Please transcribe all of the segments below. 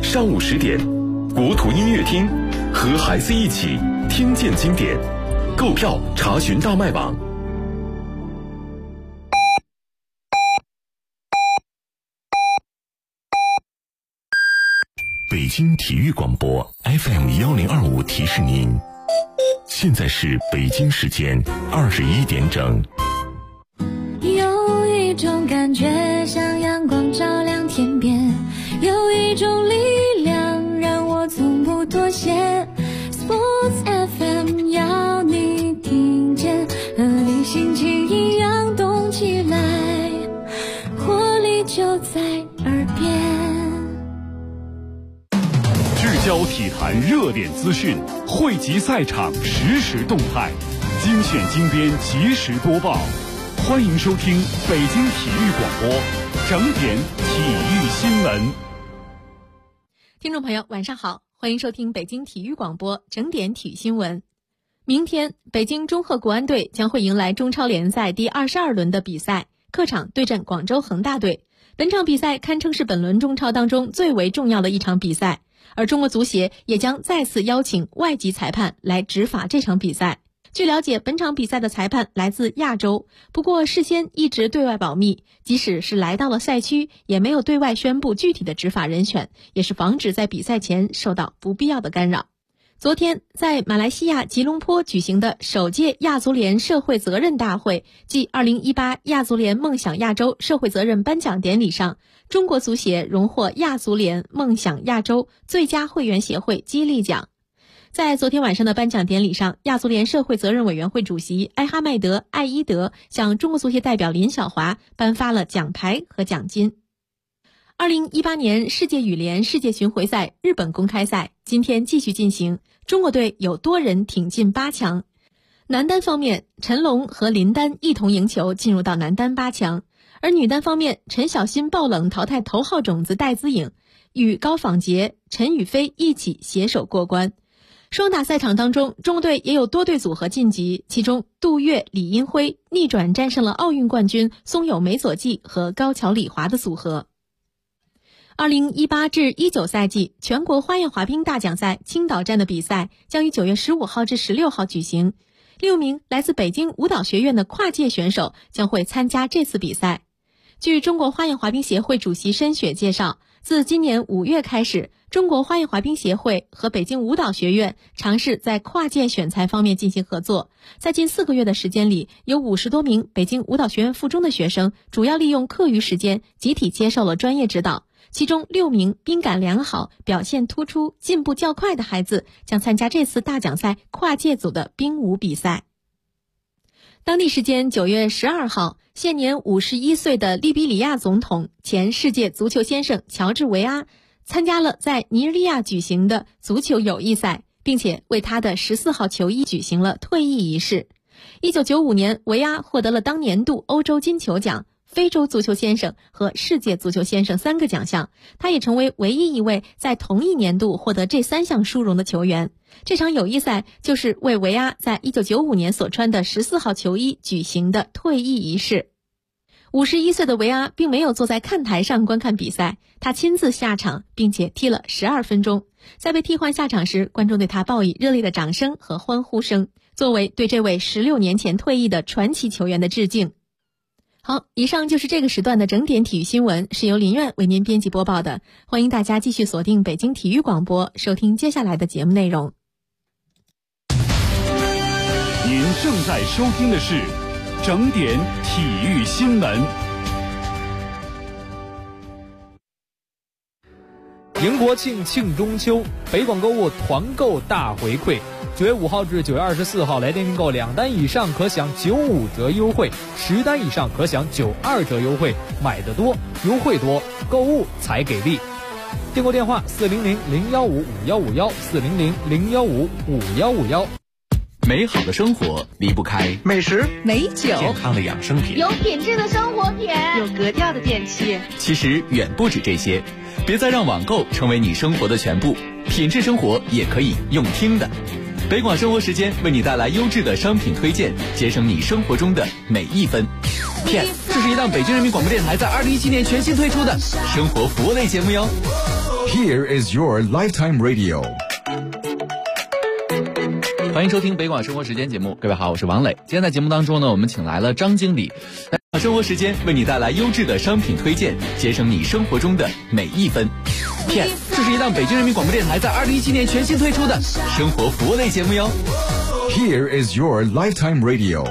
上午10点，国土音乐厅，和孩子一起听见经典。购票查询大麦网。北京体育广播 FM1025提示您，现在是北京时间21点整。 有一种感觉像阳光照亮天边，有一种力量让我从不妥协。 Sports FM 要你听见，和你心情一样动起来，活力就在耳边。 聚焦体坛热点资讯，汇集赛场实时动态，精选精编及时播报。欢迎收听北京体育广播整点体育新闻。 听众朋友晚上好，欢迎收听北京体育广播整点体育新闻。明天北京中赫国安队将会迎来中超联赛第22轮的比赛，客场对阵广州恒大队。本场比赛堪称是本轮中超当中最为重要的一场比赛，而中国足协也将再次邀请外籍裁判来执法这场比赛。据了解，本场比赛的裁判来自亚洲，不过事先一直对外保密，即使是来到了赛区，也没有对外宣布具体的执法人选，也是防止在比赛前受到不必要的干扰。昨天在马来西亚吉隆坡举行的首届亚足联社会责任大会暨2018亚足联梦想亚洲社会责任颁奖典礼上，中国足协荣获亚足联梦想亚洲最佳会员协会激励奖。在昨天晚上的颁奖典礼上，亚足联社会责任委员会主席埃哈迈德·艾伊德向中国足协代表林晓华颁发了奖牌和奖金。2018年世界羽联世界巡回赛日本公开赛今天继续进行，中国队有多人挺进8强。男单方面，陈龙和林丹一同赢球进入到男单8强，而女单方面，陈小新爆冷淘汰头号种子戴资颖，与高仿洁、陈雨菲一起携手过关。双打赛场当中，中国队也有多对组合晋级，其中杜越、李英辉逆转战胜了奥运冠军松友美佐纪和高桥李华的组合。2018至19赛季全国花样滑冰大奖赛青岛站的比赛将于9月15号至16号举行，6名来自北京舞蹈学院的跨界选手将会参加这次比赛。据中国花样滑冰协会主席申雪介绍，自今年5月开始，中国花样滑冰协会和北京舞蹈学院尝试在跨界选材方面进行合作。在近4个月的时间里，有50多名北京舞蹈学院附中的学生主要利用课余时间集体接受了专业指导，其中6名宾感良好、表现突出、进步较快的孩子将参加这次大奖赛跨界组的冰舞比赛。当地时间9月12号，现年51岁的利比里亚总统、前世界足球先生乔治维阿参加了在尼日利亚举行的足球友谊赛，并且为他的14号球衣举行了退役仪式。1995年，维阿获得了当年度欧洲金球奖、非洲足球先生和世界足球先生3个奖项，他也成为唯一一位在同一年度获得这3项殊荣的球员。这场友谊赛就是为维阿在1995年所穿的14号球衣举行的退役仪式。51岁的维阿并没有坐在看台上观看比赛，他亲自下场，并且踢了12分钟。在被替换下场时，观众对他报以热烈的掌声和欢呼声，作为对这位16年前退役的传奇球员的致敬。好，以上就是这个时段的整点体育新闻，是由林苑为您编辑播报的。欢迎大家继续锁定北京体育广播，收听接下来的节目内容。 您正在收听的是整点体育新闻。 迎国庆，庆中秋，北广购物团购大回馈。9月5号至9月24号，来电订购2单以上可享95折优惠，10单以上可享92折优惠。买得多，优惠多，购物才给力。订购电话400-015-5151，400-015-5151。 美好的生活离不开美食、 美酒、 健康的养生品， 有品质的生活品， 有格调的电器。 其实远不止这些，别再让网购成为你生活的全部，品质生活也可以用听的。北广生活时间为你带来优质的商品推荐，节省你生活中的每一分。这是一档北京人民广播电台在2017年全新推出的生活服务类节目哟。 Here is your Lifetime Radio。 欢迎收听北广生活时间节目，各位好，我是王磊。今天在节目当中呢，我们请来了张经理，在生活时间为你带来优质的商品推荐，节省你生活中的每一分。片，这是一档北京人民广播电台在2017年全新推出的生活服务类节目哟。 Here is your Lifetime Radio。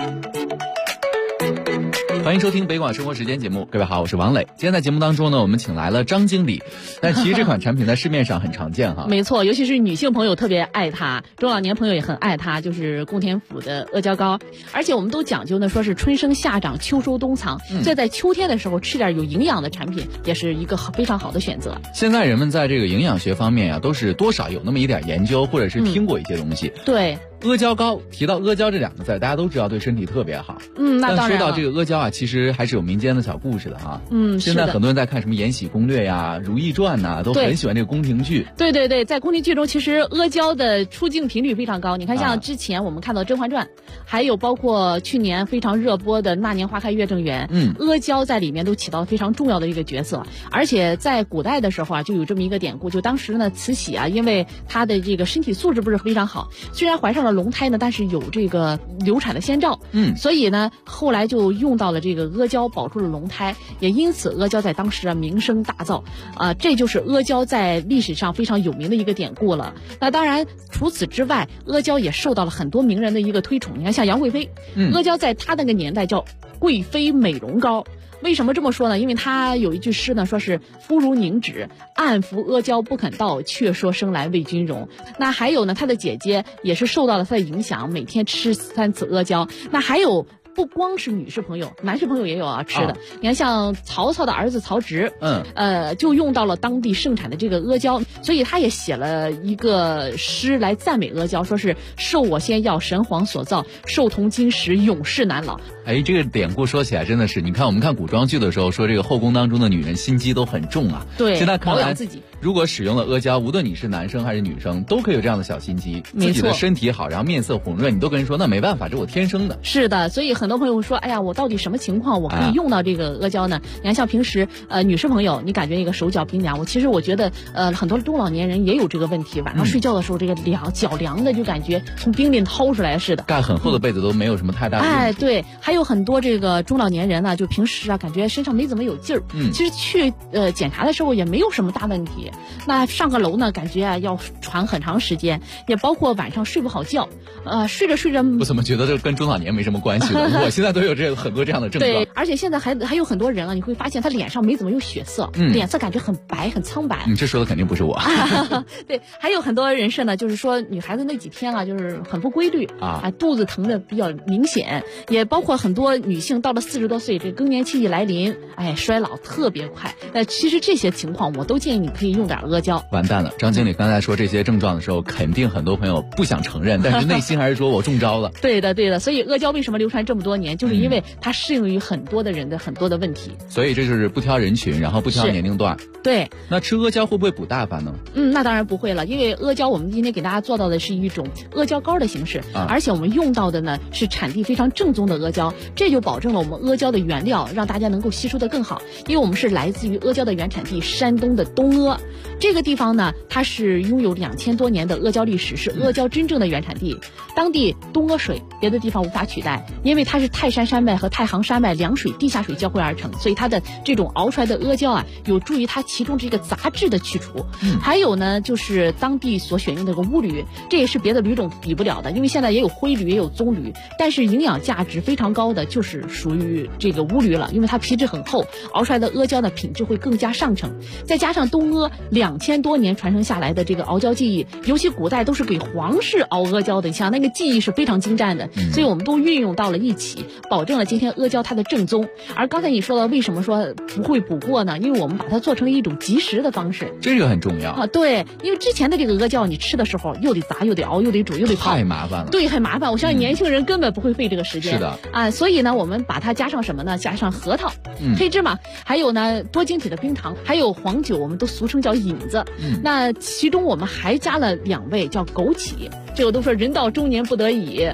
欢迎收听北广生活时间节目，各位好，我是王磊。今天在节目当中呢，我们请来了张经理，但其实这款产品在市面上很常见哈。 没错，尤其是女性朋友特别爱它，中老年朋友也很爱它，就是宫田府的阿胶糕。而且我们都讲究呢，说是春生夏长，秋收冬藏，所以在秋天的时候吃点有营养的产品，也是一个非常好的选择。 现在人们在这个营养学方面啊，都是多少有那么一点研究，或者是听过一些东西。 对。 阿胶糕，提到阿胶这两个字，大家都知道对身体特别好。 那当然。 但说到这个阿胶啊，其实还是有民间的小故事的哈。现在很多人在看什么《延禧攻略》呀、《如懿传》呐，都很喜欢这个宫廷剧。 对对对，在宫廷剧中，其实阿胶的出镜频率非常高。你看，像之前我们看到《甄嬛传》，还有包括去年非常热播的《那年花开月正圆》，阿胶在里面都起到了非常重要的一个角色。而且在古代的时候啊，就有这么一个典故，就当时呢，慈禧啊，因为她的这个身体素质不是非常好，虽然怀上了龙胎呢，但是有这个流产的先兆，所以呢，后来就用到了这个阿胶保住了龙胎，也因此阿胶在当时啊名声大噪，这就是阿胶在历史上非常有名的一个典故了。那当然，除此之外，阿胶也受到了很多名人的一个推崇。你看，像杨贵妃，阿胶在她那个年代叫贵妃美容膏。为什么这么说呢？因为他有一句诗呢，说是肤如凝脂，暗服阿胶不肯到，却说生来为君容。那还有呢，他的姐姐也是受到了他的影响，每天吃3次阿胶。那还有不光是女士朋友，男士朋友也有吃的。你看，像曹操的儿子曹植，就用到了当地盛产的这个阿胶，所以他也写了一个诗来赞美阿胶，说是受我仙药，神皇所造，寿同金石，永世难老。 这个典故说起来真的是，你看我们看古装剧的时候说这个后宫当中的女人心机都很重啊。 对， 现在看来保养自己， 如果使用了阿胶，无论你是男生还是女生，都可以有这样的小心机，自己的身体好，然后面色红润，你都跟人说那没办法，这我天生的。 是的，所以很多朋友说，哎呀，我到底什么情况我可以用到这个阿胶呢？你看，像平时女士朋友，你感觉一个手脚冰凉，其实我觉得很多中老年人也有这个问题，晚上睡觉的时候这个脚凉的，就感觉从冰里掏出来似的， 盖很厚的被子都没有什么太大的问题。 对，还有很多这个中老年人呢，就平时啊感觉身上没怎么有劲儿，其实去检查的时候也没有什么大问题。那上个楼呢，感觉啊要喘很长时间，也包括晚上睡不好觉，睡着睡着。 我怎么觉得这跟中老年没什么关系呢？我现在都有很多这样的症状。 对，而且现在还有很多人啊，你会发现他脸上没怎么有血色，脸色感觉很白很苍白。 你这说的肯定不是我。 对，还有很多人士呢，就是说女孩子那几天啊，就是很不规律肚子疼的比较明显，也包括很多女性到了40多岁，这更年期一来临，衰老特别快。其实这些情况我都建议你可以用点阿胶。 完蛋了，张经理刚才说这些症状的时候，肯定很多朋友不想承认，但是内心还是说我中招了。 对的，所以阿胶为什么流传这么多年，就是因为它适用于很多的人的很多的问题。 所以这就是不挑人群，然后不挑年龄段。 对。 那吃阿胶会不会补大发呢？ 那当然不会了，因为阿胶我们今天给大家做到的是一种阿胶膏的形式，而且我们用到的呢是产地非常正宗的阿胶，这就保证了我们阿胶的原料让大家能够吸收得更好。因为我们是来自于阿胶的原产地山东的东阿，这个地方呢，它是拥有2000多年的阿胶历史，是阿胶真正的原产地。当地东阿水别的地方无法取代，因为它是泰山山脉和太行山脉两水地下水交汇而成，所以它的这种熬出来的阿胶啊，有助于它其中这个杂质的去除。还有呢，就是当地所选用的这个乌驴，这也是别的驴种比不了的，因为现在也有灰驴也有棕驴，但是营养价值非常高的就是属于这个乌驴了，因为它皮质很厚，熬出来的阿胶呢品质会更加上乘。再加上东阿2000多年传承下来的这个熬胶技艺，尤其古代都是给皇室熬阿胶的，像那个技艺是非常精湛的，所以我们都运用到了一起，保证了今天阿胶它的正宗。而刚才你说的为什么说不会补过呢？因为我们把它做成了一种即食的方式， 这个很重要啊。 对，因为之前的这个阿胶你吃的时候又得炸又得熬又得煮又得泡， 太麻烦了。 对，很麻烦。我相信年轻人根本不会费这个时间。 是的啊，所以呢，我们把它加上什么呢？加上核桃、黑芝麻，还有呢多晶体的冰糖，还有黄酒，我们都俗称叫引子。那其中我们还加了2味叫枸杞，这个都说人到中年不得已。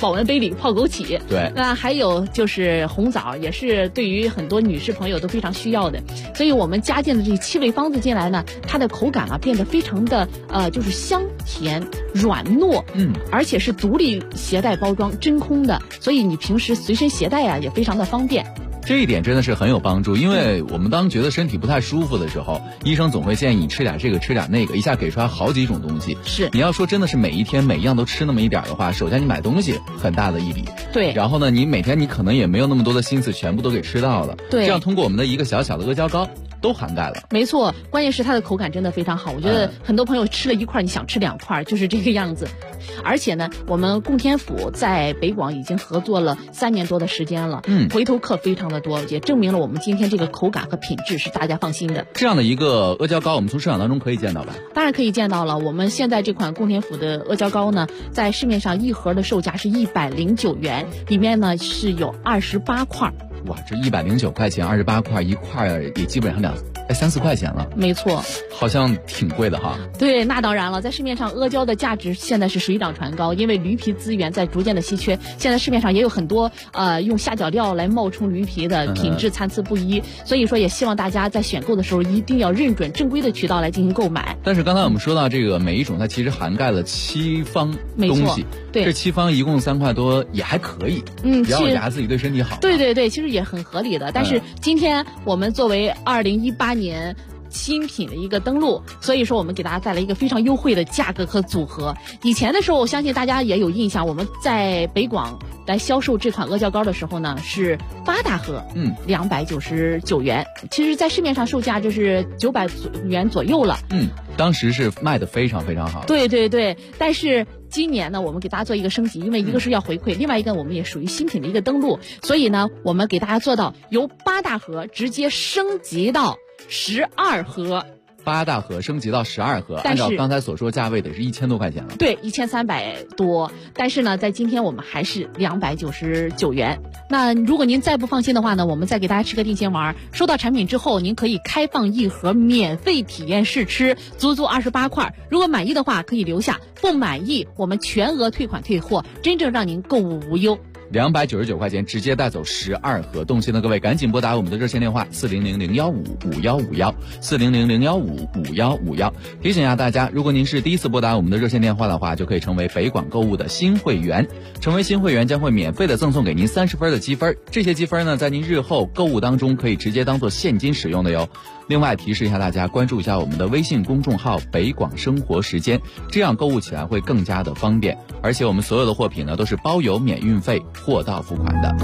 保温杯里泡枸杞。 对， 那还有就是红枣，也是对于很多女士朋友都非常需要的。所以我们加进的这7味方子进来呢，它的口感啊变得非常的就是香甜软糯，而且是独立携带包装真空的，所以你平时随身携带啊也非常的方便。 这一点真的是很有帮助，因为我们当觉得身体不太舒服的时候，医生总会建议你吃点这个吃点那个，一下给出来好几种东西。 是，你要说真的是每一天每一样都吃那么一点的话，首先你买东西很大的一笔， 对， 然后呢你每天你可能也没有那么多的心思全部都给吃到了， 对， 这样通过我们的一个小小的阿胶糕都涵盖了。 没错，关键是它的口感真的非常好，我觉得很多朋友吃了一块你想吃2块，就是这个样子。而且呢，我们供天府在北广已经合作了3年多的时间了，回头客非常的多，也证明了我们今天这个口感和品质是大家放心的。 这样的一个阿胶糕，我们从市场当中可以见到吧？ 当然可以见到了。我们现在这款供天府的阿胶糕呢，在市面上一盒的售价是109元，里面呢是有28块。 哇，这109块钱，28块一块，也基本上3、4块钱了。 没错， 好像挺贵的哈。 对，那当然了，在市面上阿胶的价值现在是水涨船高，因为驴皮资源在逐渐的稀缺，现在市面上也有很多用下脚料来冒充驴皮的，品质参差不一，所以说也希望大家在选购的时候一定要认准正规的渠道来进行购买。 但是刚才我们说到这个每一种它其实涵盖了7方东西， 对， 这7方一共3块多也还可以，只要牙自己对身体好。 对对对，其实也很合理的。但是今天我们作为2018年新品的一个登陆，所以说我们给大家带来一个非常优惠的价格和组合。以前的时候我相信大家也有印象，我们在北广来销售这款阿胶糕的时候呢是8大盒，299元，其实在市面上售价就是900元左右了。 当时是卖的非常非常好。 对对对，但是今年呢我们给大家做一个升级，因为一个是要回馈，另外一个我们也属于新品的一个登陆，所以呢我们给大家做到由8大盒直接升级到12盒 ，8大盒升级到12盒，按照刚才所说价位得是1000多块钱了。 对，1300多。但是呢，在今天我们还是299元。那如果您再不放心的话呢，我们再给大家吃个定心丸。收到产品之后，您可以开放1盒免费体验试吃，足足28块。如果满意的话可以留下，不满意我们全额退款退货，真正让您购物无忧。 299块钱直接带走12盒，动心的各位赶紧拨打我们的热线电话400-015-5151，400-015-5151。提醒一下大家，如果您是第一次拨打我们的热线电话的话，就可以成为北广购物的新会员。成为新会员将会免费的赠送给您30分的积分，这些积分呢，在您日后购物当中可以直接当做现金使用的哟。另外提示一下大家，关注一下我们的微信公众号北广生活时间，这样购物起来会更加的方便。而且我们所有的货品呢都是包邮免运费，货到付款的。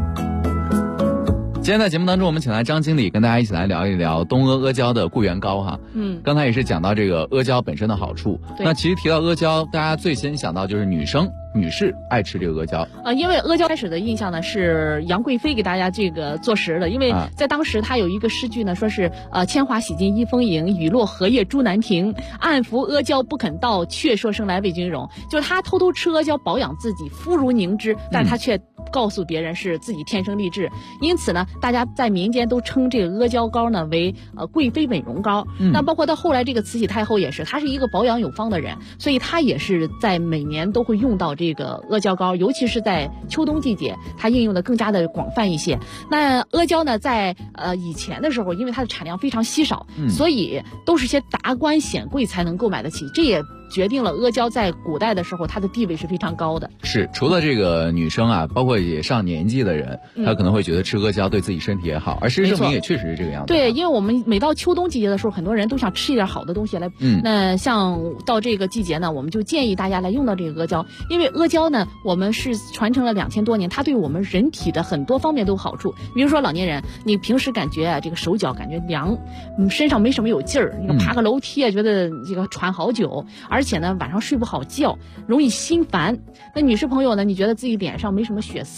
今天在节目当中，我们请来张经理跟大家一起来聊一聊东阿阿胶的固元膏哈。刚才也是讲到这个阿胶本身的好处。那其实提到阿胶，大家最先想到就是女士爱吃这个阿胶因为阿胶开始的印象呢是杨贵妃给大家这个做实的，因为在当时她有一个诗句呢，说是铅华洗尽一风影，雨落荷叶朱难停，暗服阿胶不肯到，却说生来为君荣。就是她偷偷吃阿胶保养自己，肤如凝脂，但她却告诉别人是自己天生丽质，因此呢大家在民间都称这个阿胶膏呢为贵妃美容膏。那包括到后来这个慈禧太后也是，她是一个保养有方的人，所以她也是在每年都会用到这个阿胶膏，尤其是在秋冬季节它应用的更加的广泛一些。那阿胶呢在以前的时候，因为它的产量非常稀少，所以都是些达官显贵才能购买得起，这也决定了阿胶在古代的时候它的地位是非常高的。 是，除了这个女生啊，包括也上年纪的人，她可能会觉得吃阿胶对自己身体也好，而事实证明也确实是这个样子。 对，因为我们每到秋冬季节的时候，很多人都想吃一点好的东西来。那像到这个季节呢，我们就建议大家来用到这个阿胶，因为阿胶呢，我们是传承了2000多年，它对我们人体的很多方面都有好处。比如说老年人，你平时感觉这个手脚感觉凉，身上没什么有劲儿，那个爬个楼梯觉得这个喘好久，而且呢晚上睡不好觉，容易心烦。那女士朋友呢，你觉得自己脸上没什么血色，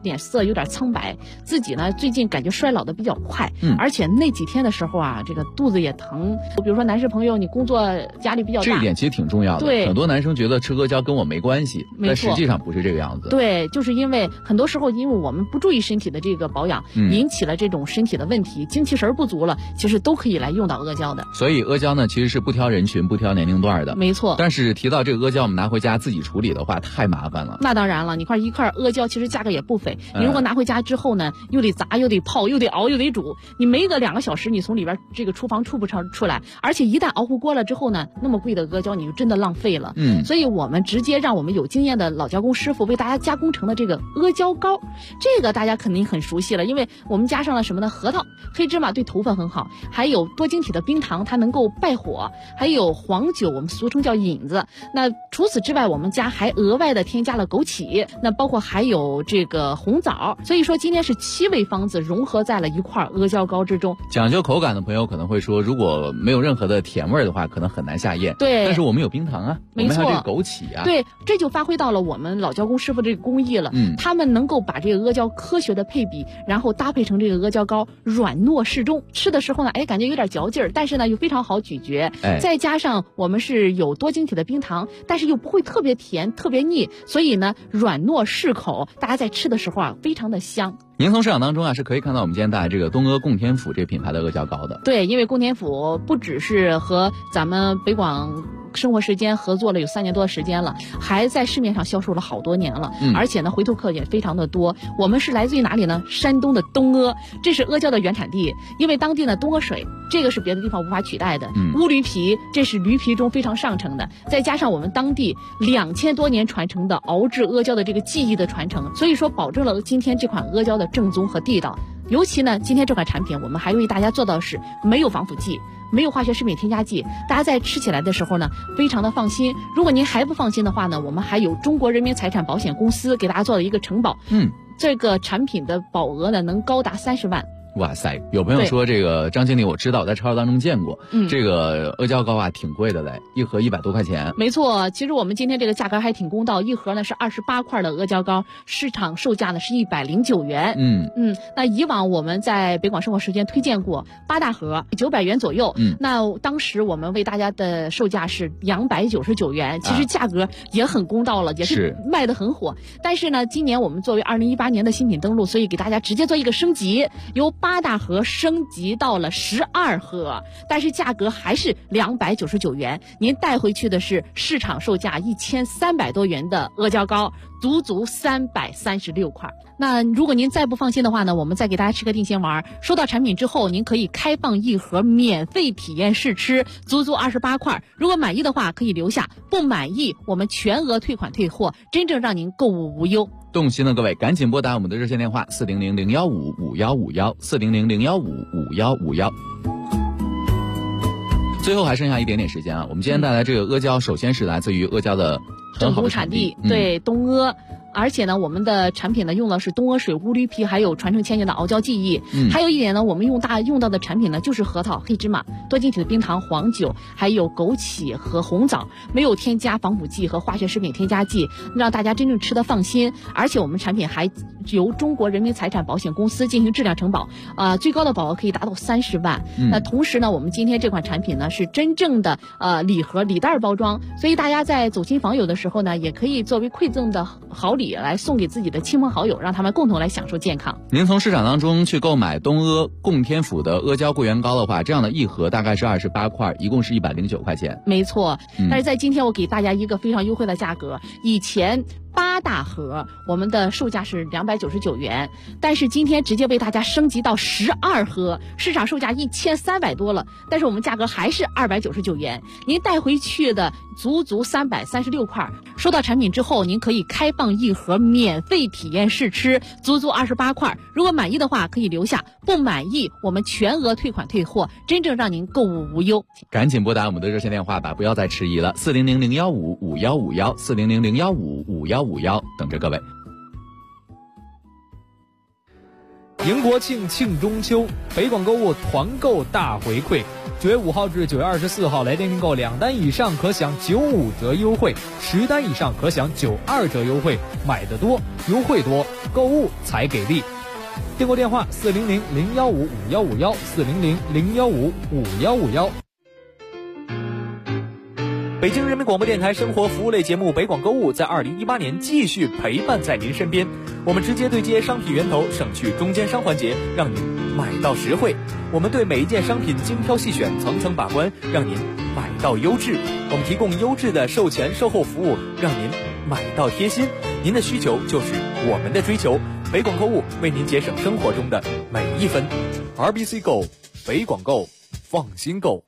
脸色有点苍白，自己呢最近感觉衰老的比较快，而且那几天的时候啊，这个肚子也疼。比如说男士朋友，你工作压力比较大， 这一点其实挺重要的。 对， 很多男生觉得吃阿胶跟我没关系，但实际上不是这个样子。 对，就是因为很多时候因为我们不注意身体的这个保养，引起了这种身体的问题，精气神不足了，其实都可以来用到阿胶的。 所以阿胶呢，其实是不挑人群、不挑年龄段的。 没错。 但是提到这个阿胶，我们拿回家自己处理的话，太麻烦了。 那当然了，一块阿胶其实价格也不菲。你如果拿回家之后呢，又得砸，又得泡，又得熬，又得煮，你没个2个小时，你从里边这个厨房出不出来。而且一旦熬糊锅了之后呢，那么贵的阿胶你就真的浪费了。所以我们直接让我们有经验的老胶工师傅为大家加工成的这个阿胶膏，这个大家肯定很熟悉了，因为我们加上了什么呢？核桃、黑芝麻对头发很好，还有多晶体的冰糖，它能够败火，还有黄酒，我们俗称叫引子。那除此之外，我们家还额外的添加了枸杞，那包括还有这个红枣。所以说今天是7味方子融合在了一块阿胶膏之中。 讲究口感的朋友可能会说，如果没有任何的甜味的话，可能很难下咽。 对， 但是我们有冰糖啊， 没错， 我们还有这个枸杞啊。 对，这就发挥到了我们老胶工师傅这个工艺了。他们能够把这个阿胶科学的配比，然后搭配成这个阿胶膏，软糯适中，吃的时候呢，感觉有点嚼劲儿，但是呢又非常好咀嚼。再加上我们是有多晶体的冰糖，但是又不会特别甜、特别腻，所以呢软糯适口，大家在吃的时候啊非常的香。 您从市场当中啊是可以看到我们今天带来这个东阿供天府这个品牌的阿胶膏的。 对，因为供天府不只是和咱们北广生活时间合作了有3年多的时间了，还在市面上销售了好多年了，而且呢回头客也非常的多。我们是来自于哪里呢？山东的东阿，这是阿胶的原产地。因为当地呢东阿水，这个是别的地方无法取代的。乌驴皮，这是驴皮中非常上乘的，再加上我们当地2000多年传承的熬制阿胶的这个技艺的传承，所以说保证了今天这款阿胶的正宗和地道。尤其呢，今天这款产品我们还为大家做到的是没有防腐剂，没有化学食品添加剂，大家在吃起来的时候呢非常的放心。如果您还不放心的话呢，我们还有中国人民财产保险公司给大家做了一个承保，这个产品的保额呢能高达30万。 哇塞，有朋友说这个张经理我知道，在超市当中见过，这个阿胶膏啊挺贵的嘞，一盒100多块钱。 没错，其实我们今天这个价格还挺公道，一盒呢是28块的阿胶膏，市场售价呢是109元。那以往我们在北广生活时间推荐过8大盒900元左右，那当时我们为大家的售价是299元，其实价格也很公道了，也是卖得很火。但是呢，今年我们作为2018年的新品登陆，所以给大家直接做一个升级，由8大盒升级到了12盒，但是价格还是299元。您带回去的是市场售价1300多元的阿胶膏，足336块。那如果您再不放心的话呢，我们再给大家吃个定心丸。收到产品之后，您可以开放1盒免费体验试吃，足28块。如果满意的话可以留下，不满意我们全额退款退货，真正让您购物无忧。 动心的各位赶紧拨打我们的热线电话400-015-5151，400-015-5151。最后还剩下一点点时间啊，我们今天带来这个阿胶，首先是来自于阿胶的很好的产地， 对，东阿。而且呢，我们的产品呢用的是东阿水、乌驴皮，还有传承千年的熬胶技艺。还有一点呢，我们用到的产品呢就是核桃、黑芝麻、多晶体的冰糖、黄酒，还有枸杞和红枣，没有添加防腐剂和化学食品添加剂，让大家真正吃得放心。而且我们产品还由中国人民财产保险公司进行质量承保，最高的保额可以达到30万。那同时呢，我们今天这款产品呢是真正的礼盒礼袋包装，所以大家在走亲访友的时候呢，也可以作为馈赠的好礼来送给自己的亲朋好友，让他们共同来享受健康。 您从市场当中去购买东阿供天府的阿胶桂圆膏的话，这样的一盒大概是28块，一共是109块钱。 没错，但是在今天我给大家一个非常优惠的价格，以前8大盒我们的售价是299元，但是今天直接为大家升级到12盒，市场售价1300多了，但是我们价格还是299元。您带回去的足336块，收到产品之后您可以开放1盒免费体验试吃，足28块。如果满意的话可以留下，不满意我们全额退款退货，真正让您购物无忧。 赶紧拨打我们的热线电话吧，不要再迟疑了，400-015-5151， 400-015-5151，等着各位。 迎国庆，庆中秋，北广购物团购大回馈。 9月5号至9月24号来电订购2单以上可享95折优惠，10单以上可享92折优惠，买得多优惠多，购物才给力。订购电话400-015-5151，400-015-5151。北京人民广播电台生活服务类节目北广购物在2018年继续陪伴在您身边，我们直接对接商品源头，省去中间商环节，让您买到实惠。我们对每一件商品精挑细选，层层把关，让您买到优质。我们提供优质的售前售后服务，让您买到贴心。您的需求就是我们的追求，北广购物为您节省生活中的每一分。RBC Go， 北广购，放心购。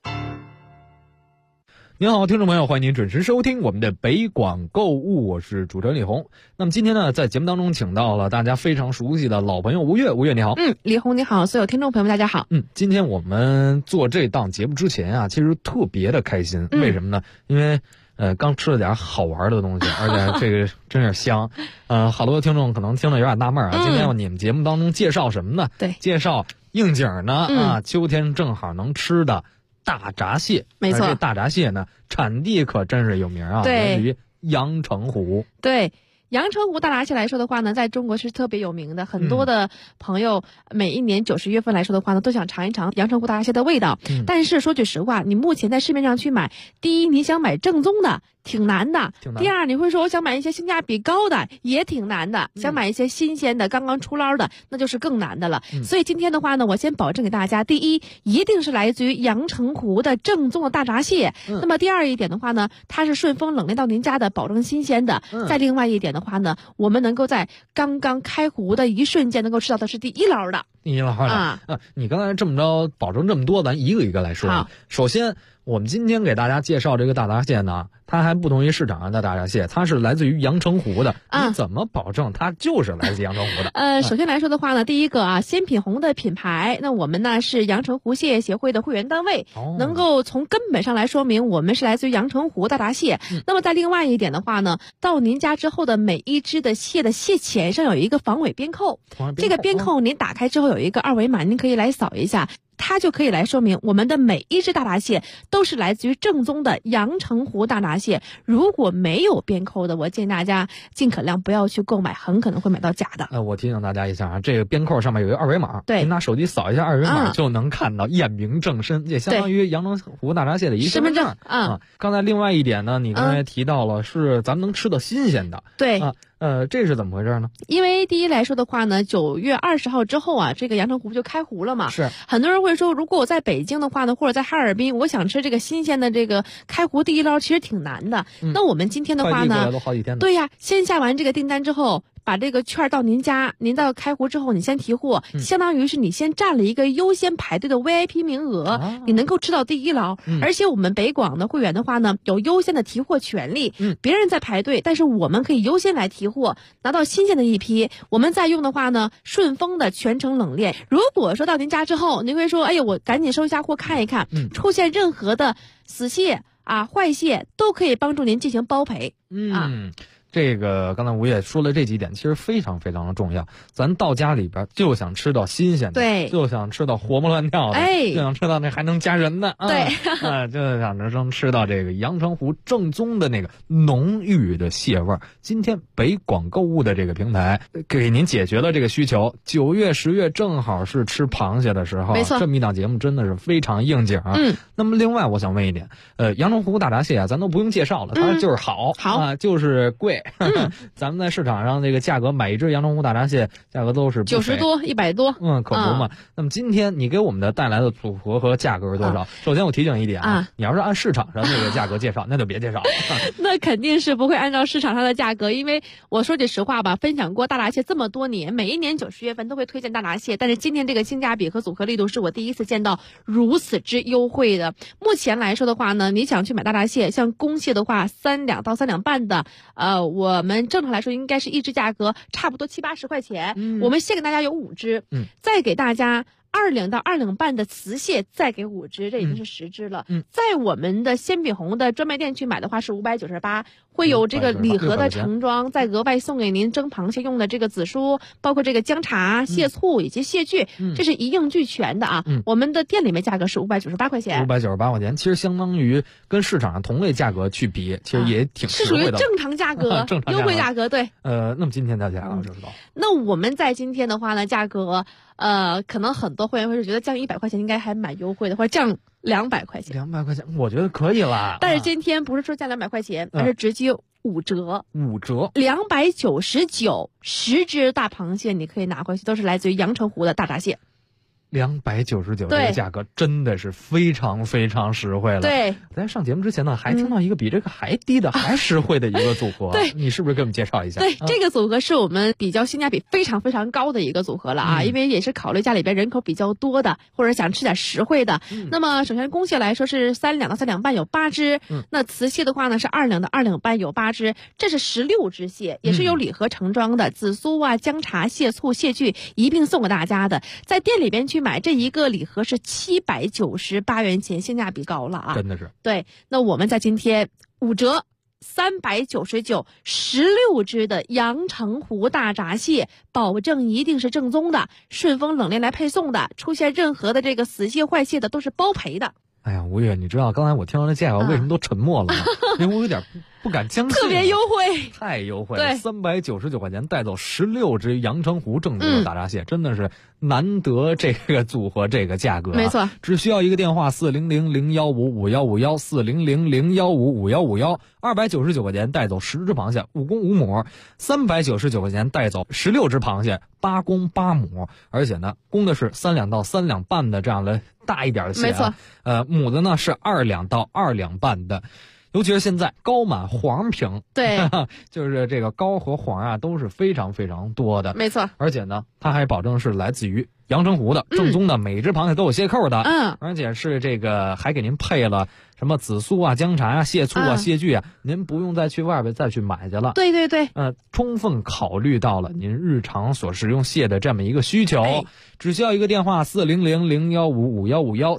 您好，听众朋友，欢迎您准时收听我们的北广购物，我是主持人李红。那么今天呢，在节目当中请到了大家非常熟悉的老朋友吴越，吴越你好。 李红你好，所有听众朋友们大家好。 今天我们做这档节目之前啊，其实特别的开心，为什么呢？因为刚吃了点好玩的东西，而且这个真是香。好多听众可能听得有点纳闷啊，今天你们节目当中介绍什么呢？ 对， 介绍应景呢秋天正好能吃的大闸蟹。 没错， 这大闸蟹呢，产地可真是有名啊，来自于阳澄湖。 对。阳澄湖大闸蟹来说的话呢，在中国是特别有名的，很多的朋友每一年9、10月份来说的话呢，都想尝一尝阳澄湖大闸蟹的味道。但是说句实话，你目前在市面上去买，第一你想买正宗的挺难的，第二你会说我想买一些性价比高的也挺难的，想买一些新鲜的刚刚出捞的那就是更难的了。所以今天的话呢，我先保证给大家，第一一定是来自于阳澄湖的正宗的大闸蟹，那么第二一点的话呢，它是顺丰冷链到您家的，保证新鲜的。再另外一点的话呢，我们能够在刚刚开湖的一瞬间能够吃到的是第一捞的。 第一捞的你刚才这么着保证这么多，咱一个一个来说。首先我们今天给大家介绍这个大闸蟹呢，它还不同于市场上的大闸蟹，它是来自于阳澄湖的。你怎么保证它就是来自阳澄湖的？ 首先来说的话呢，第一个鲜品红的品牌，那我们呢是阳澄湖蟹协会的会员单位，能够从根本上来说明我们是来自于阳澄湖大闸蟹。那么在另外一点的话呢，到您家之后的每一只的蟹的蟹钳上有一个防伪边扣，这个边扣您打开之后有一个二维码，您可以来扫一下。它就可以来说明我们的每一只大闸蟹都是来自于正宗的阳澄湖大闸蟹。如果没有边扣的，我建议大家尽可量不要去购买，很可能会买到假的。 我提醒大家一下啊，这个边扣上面有一个二维码， 对， 您拿手机扫一下二维码就能看到，验明正身，也相当于阳澄湖大闸蟹的一身份证啊。刚才另外一点呢，你刚才提到了是咱们能吃到新鲜的， 对这是怎么回事呢？ 因为第一来说的话呢，9月20号之后啊，这个阳澄湖就开湖了嘛。 是。 很多人会说，如果我在北京的话呢，或者在哈尔滨，我想吃这个新鲜的这个开湖第一捞，其实挺难的。那我们今天的话呢， 快递过来都好几天。 对呀，先下完这个订单之后，把这个券到您家，您到开湖之后，你先提货，相当于是你先占了一个优先排队的 VIP 名额，你能够吃到第一捞。而且我们北广的会员的话呢，有优先的提货权利。别人在排队，但是我们可以优先来提货，拿到新鲜的一批。我们再用的话呢，顺丰的全程冷链。如果说到您家之后，您会说，哎呀，我赶紧收一下货看一看，出现任何的死蟹坏蟹，都可以帮助您进行包赔。 这个刚才吴也说了这几点，其实非常非常的重要。咱到家里边就想吃到新鲜的， 对， 就想吃到活蹦乱跳的，就想吃到那还能加人的， 对， 就想着吃到这个阳澄湖正宗的那个浓郁的蟹味儿。今天北广购物的这个平台给您解决了这个需求。9月、10月正好是吃螃蟹的时候， 没错， 这么一档节目真的是非常应景。那么另外我想问一点，阳澄湖大闸蟹咱都不用介绍了，它就是好就是贵。咱们在市场上这个价格买一只阳澄湖大闸蟹价格都是 90多100多， 可不嘛。那么今天你给我们的带来的组合和价格是多少？首先我提醒一点你要是按市场上那个价格介绍，那就别介绍了。 那肯定是不会按照市场上的价格，因为我说句实话吧，分享过大闸蟹这么多年，每一年9、10月份都会推荐大闸蟹，但是今天这个性价比和组合力度是我第一次见到如此之优惠的。目前来说的话呢，你想去买大闸蟹，像公蟹的话3两到3两半的，我们正常来说应该是一只价格差不多70、80块钱。我们先给大家有5只，再给大家2两到2两半的雌蟹，再给5只，这已经是10只了。在我们的鲜品红的专卖店去买的话是598， 会有这个礼盒的盛装，再额外送给您蒸螃蟹用的这个紫苏，包括这个姜茶、蟹醋以及蟹具，这是一应俱全的啊。我们的店里面价格是598块钱 ，598块钱，其实相当于跟市场上同类价格去比，其实也挺实惠的， 是属于正常价格，优惠价格，对。 那么今天的价格知道？ 那我们在今天的话呢，价格可能很多会员会是觉得降100块钱应该还蛮优惠的，或者降200块钱。 200块钱，我觉得可以了。 但是今天不是说降200块钱，而是直接5折 ，5折 ，299 10只大螃蟹你可以拿回去，都是来自于阳澄湖的大闸蟹。 299这个价格真的是非常非常实惠了。 对， 在上节目之前呢，还听到一个比这个还低的、还实惠的一个组合。 对， 你是不是给我们介绍一下？ 对，这个组合是我们比较性价比非常非常高的一个组合了啊，因为也是考虑家里边人口比较多的，或者想吃点实惠的。那么首先公蟹来说是3两到3两半有8只，那雌蟹的话呢是2两到2两半有8只，这是16只蟹，也是有礼盒盛装的，紫苏啊、姜茶、蟹醋、蟹具一并送给大家的。在店里边去买这一个礼盒是798元钱，性价比高了啊！ 真的是。 对，那我们在今天5折399 16只的阳澄湖大闸蟹，保证一定是正宗的，顺丰冷链来配送的，出现任何的这个死蟹坏蟹的都是包赔的。 哎呀，吴越，你知道刚才我听到这价格为什么都沉默了吗？因为我有点不敢相信， 特别优惠， 太优惠了，399块钱带走16只阳澄湖正宗的大闸蟹，真的是难得这个组合这个价格， 没错， 只需要一个电话400-015-5151 400-015-5151 ，299块钱带走10只螃蟹，5公5母，399块钱带走16只螃蟹，8公8母，而且呢，公的是3两到3两半的这样的大一点的蟹， 没错， 母的呢是2两到2两半的。尤其是现在膏满黄平， 对， 就是这个膏和黄啊都是非常非常多的， 没错。 而且呢，它还保证是来自于阳澄湖的正宗的，每只螃蟹都有蟹扣的，而且是这个还给您配了什么紫苏啊、姜茶啊、蟹醋啊、蟹具啊，您不用再去外边再去买去了。 对对对， 充分考虑到了您日常所食用蟹的这么一个需求，只需要一个电话400-015-5151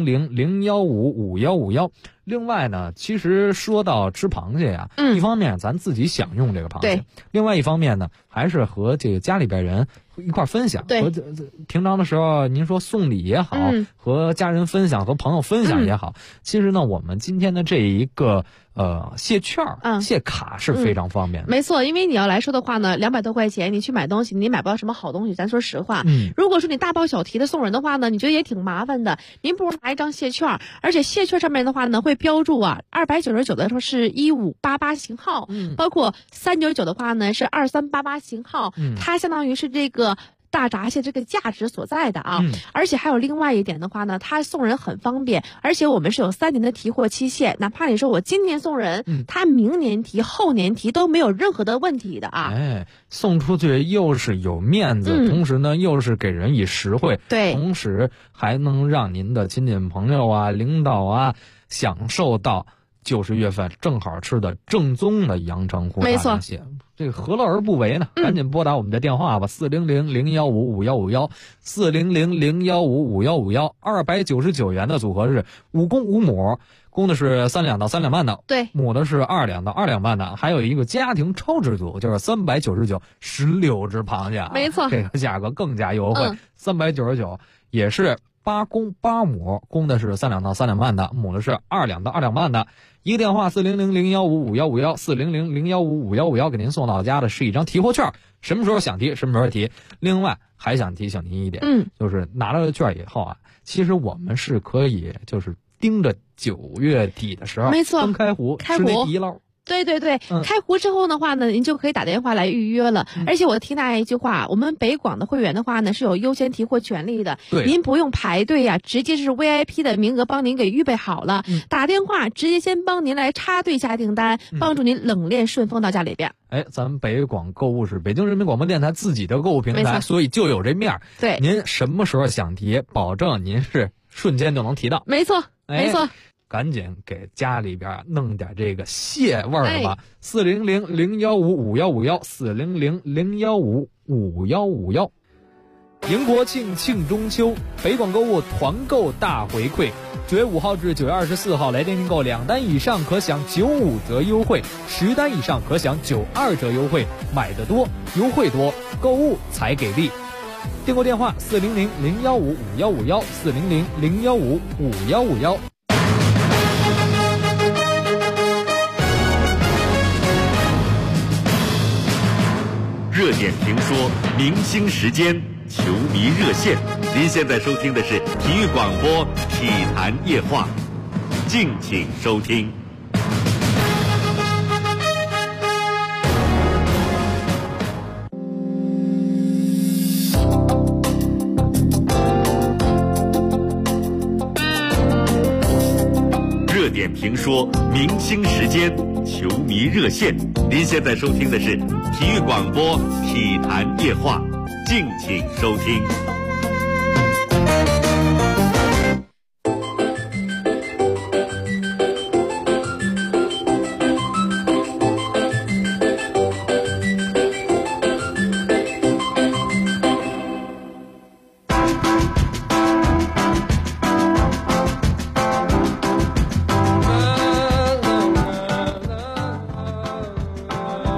400-015-5151。另外呢，其实说到吃螃蟹呀，一方面咱自己享用这个螃蟹，另外一方面呢，还是和这个家里边人一块分享。 对， 和平常的时候，您说送礼也好，和家人分享、和朋友分享也好，其实呢，我们今天的这一个蟹券、蟹卡是非常方便的。 没错，因为你要来说的话呢，200多块钱你去买东西，你买不到什么好东西。咱说实话，如果说你大包小提的送人的话呢，你觉得也挺麻烦的。您不如拿一张蟹券，而且蟹券上面的话呢，会标注啊，299的时候是1588型号，包括399的话呢是2388型号，它相当于是这个大闸蟹这个价值所在的啊，而且还有另外一点的话呢，它送人很方便，而且我们是有3年的提货期限，哪怕你说我今年送人，他明年提、后年提都没有任何的问题的啊。 送出去又是有面子，同时呢又是给人以实惠， 对， 同时还能让您的亲戚朋友啊、领导啊享受到90月份正好吃的正宗的阳澄湖大闸蟹。这个何乐而不为呢？赶紧拨打我们的电话吧，400-015-5151 400-015-5151。299元的组合是5公5母，公的是3两到3两半的， 对， 母的是2两到2两半的，还有一个家庭超值组，就是399 16只螃蟹， 没错， 这个价格更加优惠，399也是8公8母，公的是3两到3两半的，母的是2两到2两半的。一个电话400-015-5151 400-015-5151，给您送到家的是一张提货券，什么时候想提什么时候提。另外还想提醒您一点，就是拿到了券以后啊，其实我们是可以就是盯着9月底的时候， 没错， 刚开湖吃那第一捞。 对对对，开湖之后的话呢，您就可以打电话来预约了。而且我提大家一句话，我们北广的会员的话呢是有优先提货权利的，您不用排队呀，直接是 VIP 的名额帮您给预备好了，打电话直接先帮您来插队下订单，帮助您冷链顺丰到家里边。 咱们北广购物是北京人民广播电台自己的购物平台，所以就有这面。 对， 您什么时候想提，保证您是瞬间就能提到。 没错，没错。 赶紧给家里边弄点这个蟹味儿吧，400-015-5151 400-015-5151。 迎国庆，庆中秋，北广购物团购大回馈。9月5号至9月24号，来电订购2单以上可享95折优惠，10单以上可享92折优惠。买得多，优惠多，购物才给力。订购电话400-015-5151，400-015-5151。 热点评说，明星时间，球迷热线。您现在收听的是体育广播体坛夜话，敬请收听。热点评说，明星时间，球迷热线。您现在收听的是体育广播体坛夜话，敬请收听。